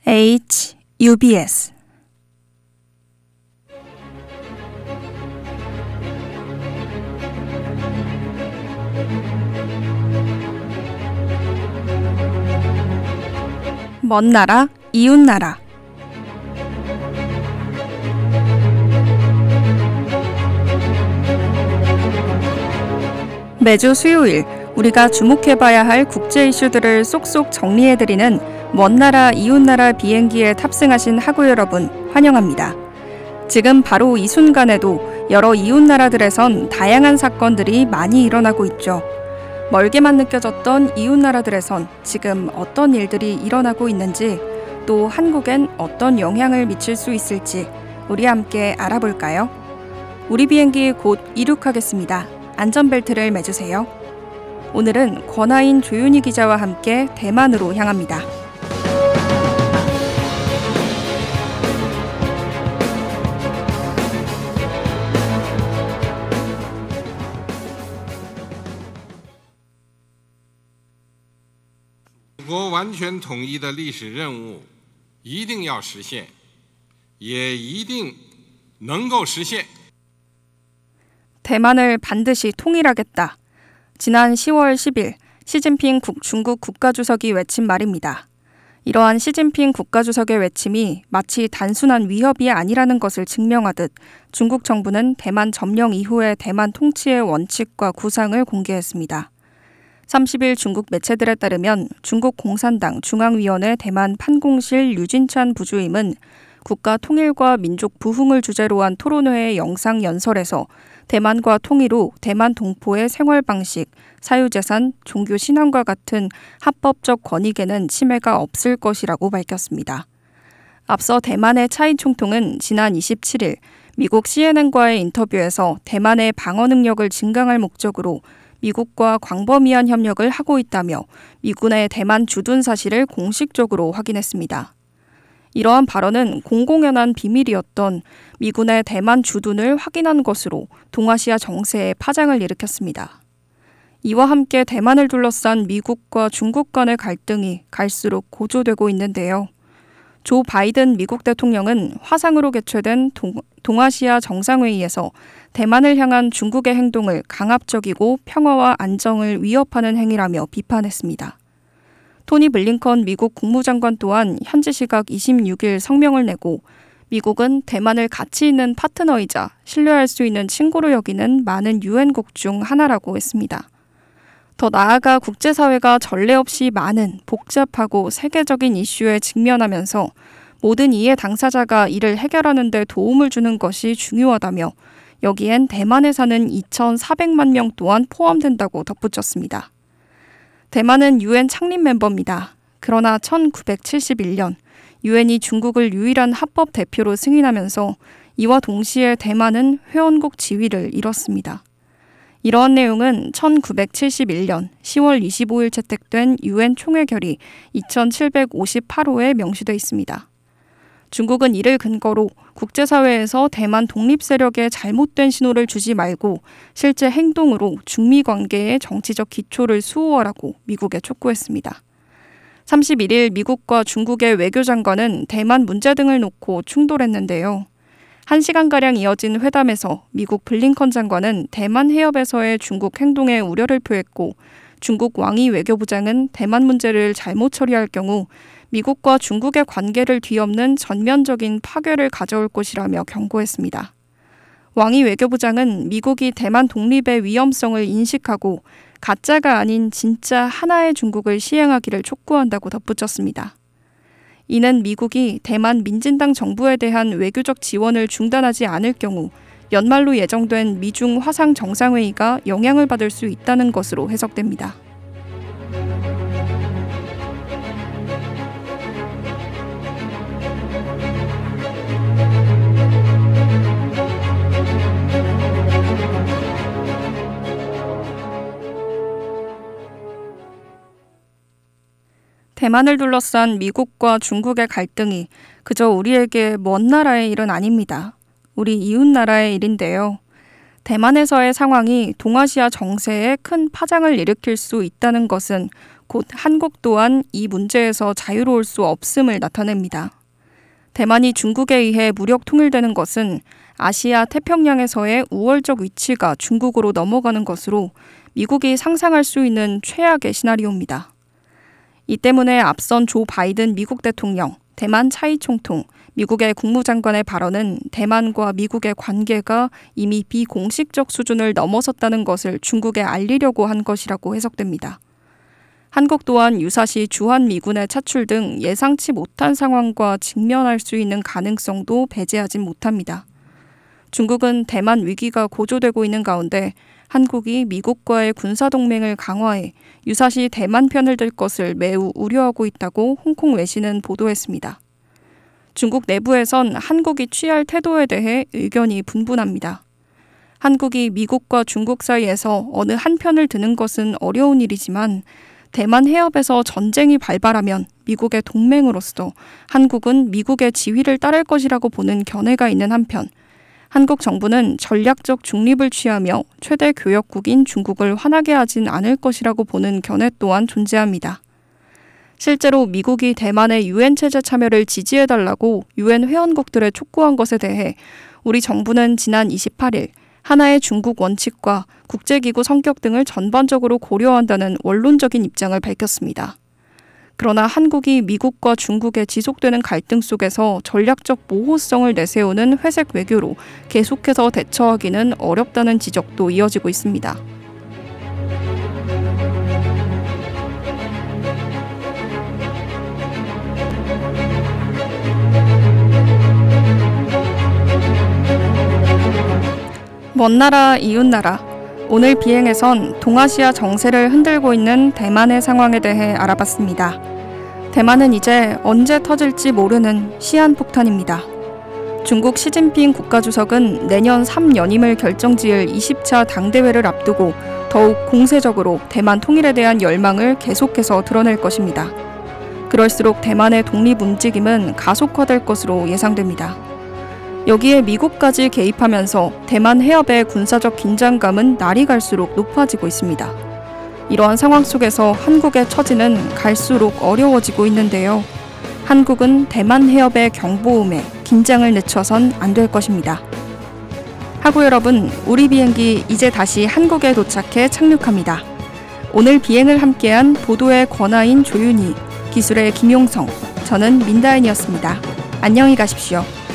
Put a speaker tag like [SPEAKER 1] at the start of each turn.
[SPEAKER 1] HUBS 먼 나라, 이웃 나라. 매주 수요일 우리가 주목해봐야 할 국제 이슈들을 쏙쏙 정리해드리는 먼 나라, 이웃 나라 비행기에 탑승하신 학우 여러분 환영합니다. 지금 바로 이 순간에도 여러 이웃 나라들에선 다양한 사건들이 많이 일어나고 있죠. 멀게만 느껴졌던 이웃 나라들에선 지금 어떤 일들이 일어나고 있는지, 또 한국엔 어떤 영향을 미칠 수 있을지 우리 함께 알아볼까요? 우리 비행기 곧 이륙하겠습니다. 안전벨트를 매주세요. 오늘은 권하인 조윤희 기자와 함께 대만으로 향합니다.
[SPEAKER 2] 국가完全统一的历史任务一定要实现，也一定能够实现。
[SPEAKER 1] 대만을 반드시 통일하겠다. 지난 10월 10일 시진핑 중국 국가주석이 외친 말입니다. 이러한 시진핑 국가주석의 외침이 마치 단순한 위협이 아니라는 것을 증명하듯 중국 정부는 대만 점령 이후의 대만 통치의 원칙과 구상을 공개했습니다. 30일 중국 매체들에 따르면 중국 공산당 중앙위원회 대만 판공실 류진찬 부주임은 국가 통일과 민족 부흥을 주제로 한 토론회의 영상 연설에서 대만과 통일 후 대만 동포의 생활 방식, 사유재산, 종교 신앙과 같은 합법적 권익에는 침해가 없을 것이라고 밝혔습니다. 앞서 대만의 차이 총통은 지난 27일 미국 CNN과의 인터뷰에서 대만의 방어 능력을 증강할 목적으로 미국과 광범위한 협력을 하고 있다며 미군의 대만 주둔 사실을 공식적으로 확인했습니다. 이러한 발언은 공공연한 비밀이었던 미군의 대만 주둔을 확인한 것으로 동아시아 정세에 파장을 일으켰습니다. 이와 함께 대만을 둘러싼 미국과 중국 간의 갈등이 갈수록 고조되고 있는데요. 조 바이든 미국 대통령은 화상으로 개최된 동아시아 정상회의에서 대만을 향한 중국의 행동을 강압적이고 평화와 안정을 위협하는 행위라며 비판했습니다. 토니 블링컨 미국 국무장관 또한 현지 시각 26일 성명을 내고 미국은 대만을 가치 있는 파트너이자 신뢰할 수 있는 친구로 여기는 많은 유엔국 중 하나라고 했습니다. 더 나아가 국제사회가 전례 없이 많은 복잡하고 세계적인 이슈에 직면하면서 모든 이해 당사자가 이를 해결하는 데 도움을 주는 것이 중요하다며 여기엔 대만에 사는 2,400만 명 또한 포함된다고 덧붙였습니다. 대만은 유엔 창립 멤버입니다. 그러나 1971년 유엔이 중국을 유일한 합법 대표로 승인하면서 이와 동시에 대만은 회원국 지위를 잃었습니다. 이러한 내용은 1971년 10월 25일 채택된 유엔 총회 결의 2758호에 명시되어 있습니다. 중국은 이를 근거로 국제사회에서 대만 독립 세력에 잘못된 신호를 주지 말고 실제 행동으로 중미 관계의 정치적 기초를 수호하라고 미국에 촉구했습니다. 31일 미국과 중국의 외교장관은 대만 문제 등을 놓고 충돌했는데요. 1시간가량 이어진 회담에서 미국 블링컨 장관은 대만 해협에서의 중국 행동에 우려를 표했고 중국 왕이 외교부장은 대만 문제를 잘못 처리할 경우 미국과 중국의 관계를 뒤엎는 전면적인 파괴를 가져올 것이라며 경고했습니다. 왕이 외교부장은 미국이 대만 독립의 위험성을 인식하고 가짜가 아닌 진짜 하나의 중국을 시행하기를 촉구한다고 덧붙였습니다. 이는 미국이 대만 민진당 정부에 대한 외교적 지원을 중단하지 않을 경우 연말로 예정된 미중 화상 정상회의가 영향을 받을 수 있다는 것으로 해석됩니다. 대만을 둘러싼 미국과 중국의 갈등이 그저 우리에게 먼 나라의 일은 아닙니다. 우리 이웃 나라의 일인데요. 대만에서의 상황이 동아시아 정세에 큰 파장을 일으킬 수 있다는 것은 곧 한국 또한 이 문제에서 자유로울 수 없음을 나타냅니다. 대만이 중국에 의해 무력 통일되는 것은 아시아 태평양에서의 우월적 위치가 중국으로 넘어가는 것으로 미국이 상상할 수 있는 최악의 시나리오입니다. 이 때문에 앞선 조 바이든 미국 대통령, 대만 차이 총통, 미국의 국무장관의 발언은 대만과 미국의 관계가 이미 비공식적 수준을 넘어섰다는 것을 중국에 알리려고 한 것이라고 해석됩니다. 한국 또한 유사시 주한미군의 차출 등 예상치 못한 상황과 직면할 수 있는 가능성도 배제하진 못합니다. 중국은 대만 위기가 고조되고 있는 가운데 한국이 미국과의 군사동맹을 강화해 유사시 대만 편을 들 것을 매우 우려하고 있다고 홍콩 외신은 보도했습니다. 중국 내부에선 한국이 취할 태도에 대해 의견이 분분합니다. 한국이 미국과 중국 사이에서 어느 한편을 드는 것은 어려운 일이지만 대만 해협에서 전쟁이 발발하면 미국의 동맹으로서 한국은 미국의 지휘를 따를 것이라고 보는 견해가 있는 한편 한국 정부는 전략적 중립을 취하며 최대 교역국인 중국을 화나게 하진 않을 것이라고 보는 견해 또한 존재합니다. 실제로 미국이 대만의 유엔 체제 참여를 지지해달라고 유엔 회원국들에 촉구한 것에 대해 우리 정부는 지난 28일 하나의 중국 원칙과 국제기구 성격 등을 전반적으로 고려한다는 원론적인 입장을 밝혔습니다. 그러나 한국이 미국과 중국의 지속되는 갈등 속에서 전략적 모호성을 내세우는 회색 외교로 계속해서 대처하기는 어렵다는 지적도 이어지고 있습니다. 먼 나라 이웃 나라, 오늘 비행에선 동아시아 정세를 흔들고 있는 대만의 상황에 대해 알아봤습니다. 대만은 이제 언제 터질지 모르는 시한폭탄입니다. 중국 시진핑 국가주석은 내년 3연임을 결정지을 20차 당대회를 앞두고 더욱 공세적으로 대만 통일에 대한 열망을 계속해서 드러낼 것입니다. 그럴수록 대만의 독립 움직임은 가속화될 것으로 예상됩니다. 여기에 미국까지 개입하면서 대만 해협의 군사적 긴장감은 날이 갈수록 높아지고 있습니다. 이러한 상황 속에서 한국의 처지는 갈수록 어려워지고 있는데요. 한국은 대만 해협의 경보음에 긴장을 늦춰선 안 될 것입니다. 하구 여러분, 우리 비행기 이제 다시 한국에 도착해 착륙합니다. 오늘 비행을 함께한 보도의 권하인 조윤희, 기술의 김용성, 저는 민다인이었습니다. 안녕히 가십시오.